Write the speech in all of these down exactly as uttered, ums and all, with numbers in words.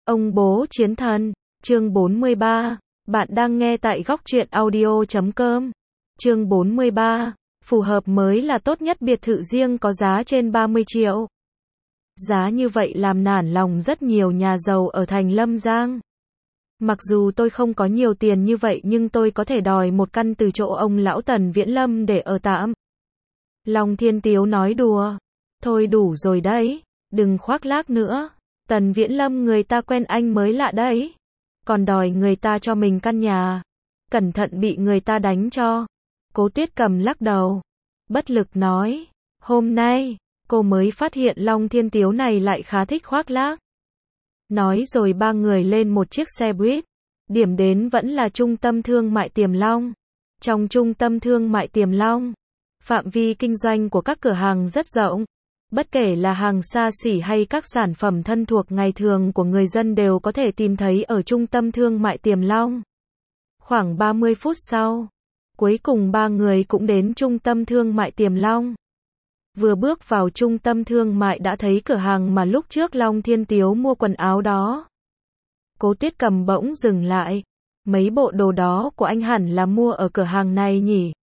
Ông bố chiến thần, chương bốn mươi ba. Bạn đang nghe tại góc truyện audio chấm com. Chương bốn mươi ba. Phù hợp mới là tốt nhất, biệt thự riêng có giá trên ba mươi triệu. Giá như vậy làm nản lòng rất nhiều nhà giàu ở thành Lâm Giang. Mặc dù tôi không có nhiều tiền như vậy nhưng tôi có thể đòi một căn từ chỗ ông lão Tần Viễn Lâm để ở tạm. Long Thiên Tiếu nói đùa. Thôi đủ rồi đấy, đừng khoác lác nữa. Tần Viễn Lâm người ta quen anh mới lạ đấy. Còn đòi người ta cho mình căn nhà. Cẩn thận bị người ta đánh cho. Cố Tuyết Cầm lắc đầu. Bất lực nói. Hôm nay, cô mới phát hiện Long Thiên Tiếu này lại khá thích khoác lác. Nói rồi ba người lên một chiếc xe buýt. Điểm đến vẫn là trung tâm thương mại Tiềm Long. Trong trung tâm thương mại Tiềm Long, phạm vi kinh doanh của các cửa hàng rất rộng. Bất kể là hàng xa xỉ hay các sản phẩm thân thuộc ngày thường của người dân đều có thể tìm thấy ở trung tâm thương mại Tiềm Long. Khoảng ba mươi phút sau, cuối cùng ba người cũng đến trung tâm thương mại Tiềm Long. Vừa bước vào trung tâm thương mại đã thấy cửa hàng mà lúc trước Long Thiên Tiếu mua quần áo đó. Cố Tuyết Cầm bỗng dừng lại. Mấy bộ đồ đó của anh hẳn là mua ở cửa hàng này nhỉ?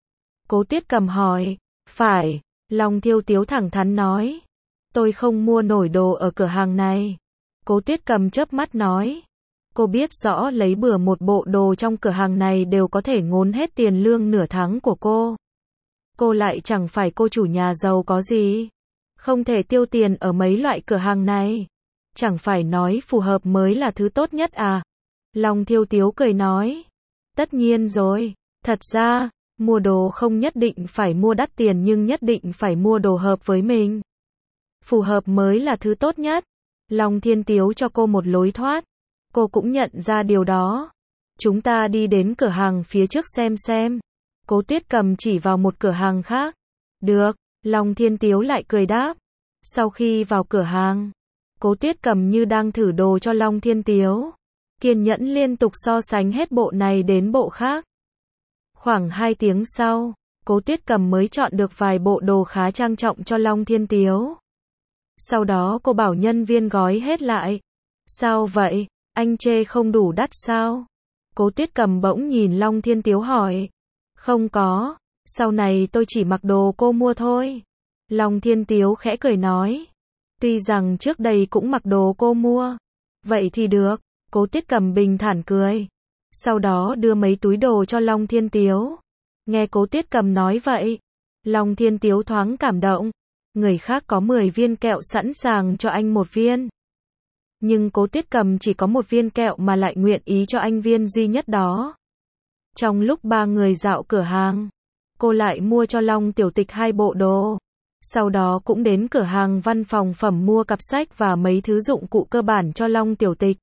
Cố Tuyết Cầm hỏi. Phải. Long Thiên Tiếu thẳng thắn nói. Tôi không mua nổi đồ ở cửa hàng này. Cố Tuyết Cầm chớp mắt nói. Cô biết rõ lấy bừa một bộ đồ trong cửa hàng này đều có thể ngốn hết tiền lương nửa tháng của cô. Cô lại chẳng phải cô chủ nhà giàu có gì. Không thể tiêu tiền ở mấy loại cửa hàng này. Chẳng phải nói phù hợp mới là thứ tốt nhất à? Long Thiên Tiếu cười nói. Tất nhiên rồi. Thật ra, mua đồ không nhất định phải mua đắt tiền nhưng nhất định phải mua đồ hợp với mình. Phù hợp mới là thứ tốt nhất. Long Thiên Tiếu cho cô một lối thoát. Cô cũng nhận ra điều đó. Chúng ta đi đến cửa hàng phía trước xem xem. Cố Tuyết Cầm chỉ vào một cửa hàng khác. Được, Long Thiên Tiếu lại cười đáp. Sau khi vào cửa hàng, Cố Tuyết Cầm như đang thử đồ cho Long Thiên Tiếu. Kiên nhẫn liên tục so sánh hết bộ này đến bộ khác. Khoảng hai tiếng sau, Cố Tuyết Cầm mới chọn được vài bộ đồ khá trang trọng cho Long Thiên Tiếu. Sau đó cô bảo nhân viên gói hết lại. Sao vậy? Anh chê không đủ đắt sao? Cố Tuyết Cầm bỗng nhìn Long Thiên Tiếu hỏi. Không có, sau này tôi chỉ mặc đồ cô mua thôi. Long Thiên Tiếu khẽ cười nói. Tuy rằng trước đây cũng mặc đồ cô mua. Vậy thì được, Cố Tuyết Cầm bình thản cười. Sau đó đưa mấy túi đồ cho Long Thiên Tiếu. Nghe Cố Tuyết Cầm nói vậy, Long Thiên Tiếu thoáng cảm động. Người khác có mười viên kẹo sẵn sàng cho anh một viên. Nhưng Cố Tuyết Cầm chỉ có một viên kẹo mà lại nguyện ý cho anh viên duy nhất đó. Trong lúc ba người dạo cửa hàng, cô lại mua cho Long Tiểu Tịch hai bộ đồ. Sau đó cũng đến cửa hàng văn phòng phẩm mua cặp sách và mấy thứ dụng cụ cơ bản cho Long Tiểu Tịch.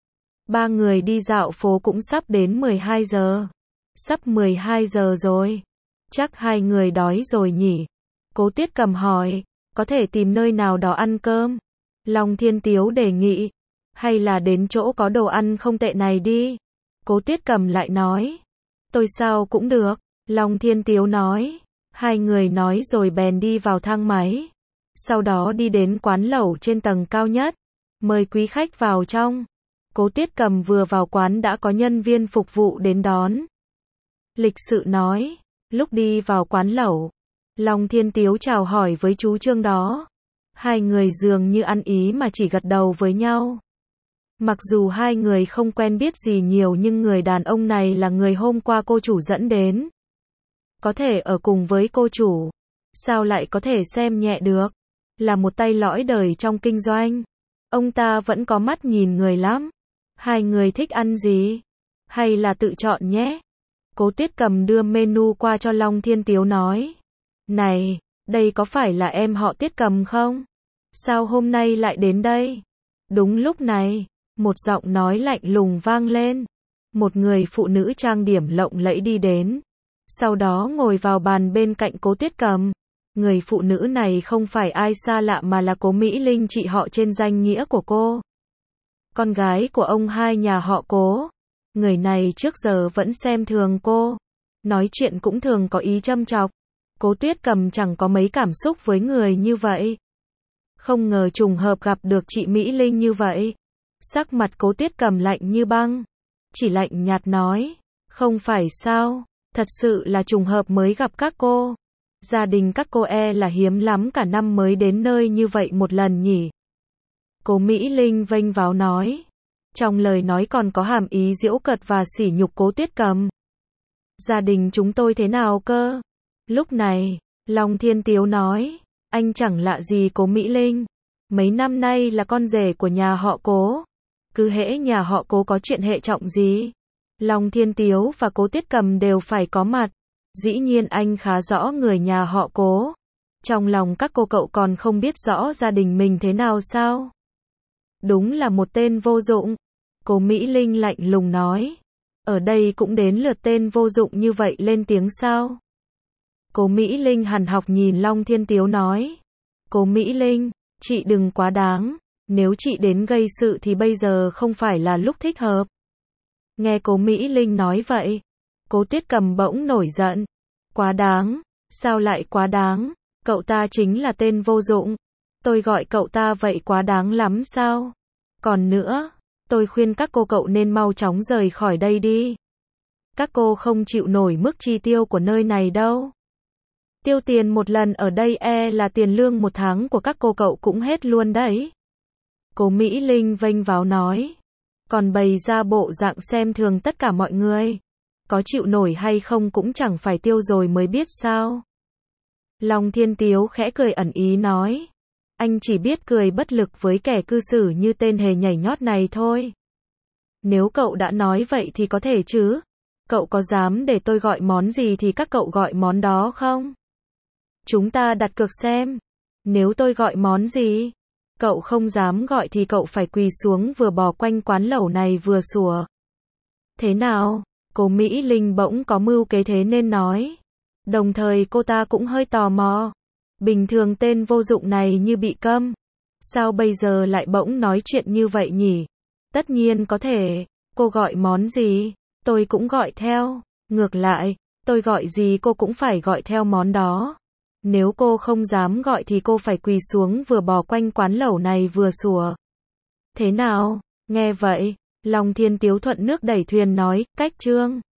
Ba người đi dạo phố cũng sắp đến mười hai giờ. Sắp mười hai giờ rồi. Chắc hai người đói rồi nhỉ? Cố Tuyết Cầm hỏi. Có thể tìm nơi nào đó ăn cơm? Long Thiên Tiếu đề nghị. Hay là đến chỗ có đồ ăn không tệ này đi? Cố Tuyết Cầm lại nói. Tôi sao cũng được. Long Thiên Tiếu nói. Hai người nói rồi bèn đi vào thang máy. Sau đó đi đến quán lẩu trên tầng cao nhất. Mời quý khách vào trong. Cố Tuyết Cầm vừa vào quán đã có nhân viên phục vụ đến đón. Lịch sự nói. Lúc đi vào quán lẩu, Long Thiên Tiếu chào hỏi với chú Trương đó. Hai người dường như ăn ý mà chỉ gật đầu với nhau. Mặc dù hai người không quen biết gì nhiều nhưng người đàn ông này là người hôm qua cô chủ dẫn đến. Có thể ở cùng với cô chủ. Sao lại có thể xem nhẹ được? Là một tay lõi đời trong kinh doanh. Ông ta vẫn có mắt nhìn người lắm. Hai người thích ăn gì? Hay là tự chọn nhé? Cố Tuyết Cầm đưa menu qua cho Long Thiên Tiếu nói. Này, đây có phải là em họ Tiết Cầm không? Sao hôm nay lại đến đây? Đúng lúc này, một giọng nói lạnh lùng vang lên. Một người phụ nữ trang điểm lộng lẫy đi đến. Sau đó ngồi vào bàn bên cạnh Cố Tuyết Cầm. Người phụ nữ này không phải ai xa lạ mà là Cố Mỹ Linh, chị họ trên danh nghĩa của cô. Con gái của ông hai nhà họ Cố. Người này trước giờ vẫn xem thường cô. Nói chuyện cũng thường có ý châm chọc. Cố Tuyết Cầm chẳng có mấy cảm xúc với người như vậy. Không ngờ trùng hợp gặp được chị Mỹ Linh như vậy. Sắc mặt Cố Tuyết Cầm lạnh như băng, chỉ lạnh nhạt nói, không phải sao, thật sự là trùng hợp mới gặp các cô. Gia đình các cô e là hiếm lắm cả năm mới đến nơi như vậy một lần nhỉ. Cố Mỹ Linh vênh váo nói, trong lời nói còn có hàm ý giễu cợt và sỉ nhục Cố Tuyết Cầm. Gia đình chúng tôi thế nào cơ? Lúc này, Long Thiên Tiếu nói, anh chẳng lạ gì Cố Mỹ Linh. Mấy năm nay là con rể của nhà họ Cố. Cứ hễ nhà họ Cố có chuyện hệ trọng gì, Long Thiên Tiếu và Cố Tuyết Cầm đều phải có mặt. Dĩ nhiên anh khá rõ người nhà họ Cố. Trong lòng các cô cậu còn không biết rõ gia đình mình thế nào sao? Đúng là một tên vô dụng. Cố Mỹ Linh lạnh lùng nói. Ở đây cũng đến lượt tên vô dụng như vậy lên tiếng sao? Cố Mỹ Linh hằn học nhìn Long Thiên Tiếu nói. Cố Mỹ Linh, chị đừng quá đáng. Nếu chị đến gây sự thì bây giờ không phải là lúc thích hợp. Nghe Cố Mỹ Linh nói vậy, Cố Tuyết Cầm bỗng nổi giận. Quá đáng? Sao lại quá đáng? Cậu ta chính là tên vô dụng. Tôi gọi cậu ta vậy quá đáng lắm sao? Còn nữa, tôi khuyên các cô cậu nên mau chóng rời khỏi đây đi. Các cô không chịu nổi mức chi tiêu của nơi này đâu. Tiêu tiền một lần ở đây e là tiền lương một tháng của các cô cậu cũng hết luôn đấy. Cố Mỹ Linh vênh váo nói. Còn bày ra bộ dạng xem thường tất cả mọi người. Có chịu nổi hay không cũng chẳng phải tiêu rồi mới biết sao. Long Thiên Tiếu khẽ cười ẩn ý nói. Anh chỉ biết cười bất lực với kẻ cư xử như tên hề nhảy nhót này thôi. Nếu cậu đã nói vậy thì có thể chứ. Cậu có dám để tôi gọi món gì thì các cậu gọi món đó không? Chúng ta đặt cược xem. Nếu tôi gọi món gì, cậu không dám gọi thì cậu phải quỳ xuống vừa bò quanh quán lẩu này vừa sủa. Thế nào? Cố Mỹ Linh bỗng có mưu kế thế nên nói. Đồng thời cô ta cũng hơi tò mò. Bình thường tên vô dụng này như bị câm. Sao bây giờ lại bỗng nói chuyện như vậy nhỉ? Tất nhiên có thể. Cô gọi món gì, tôi cũng gọi theo. Ngược lại, tôi gọi gì cô cũng phải gọi theo món đó. Nếu cô không dám gọi thì cô phải quỳ xuống vừa bò quanh quán lẩu này vừa sủa. Thế nào? Nghe vậy, Long Thiên Tiếu thuận nước đẩy thuyền nói, cách trương.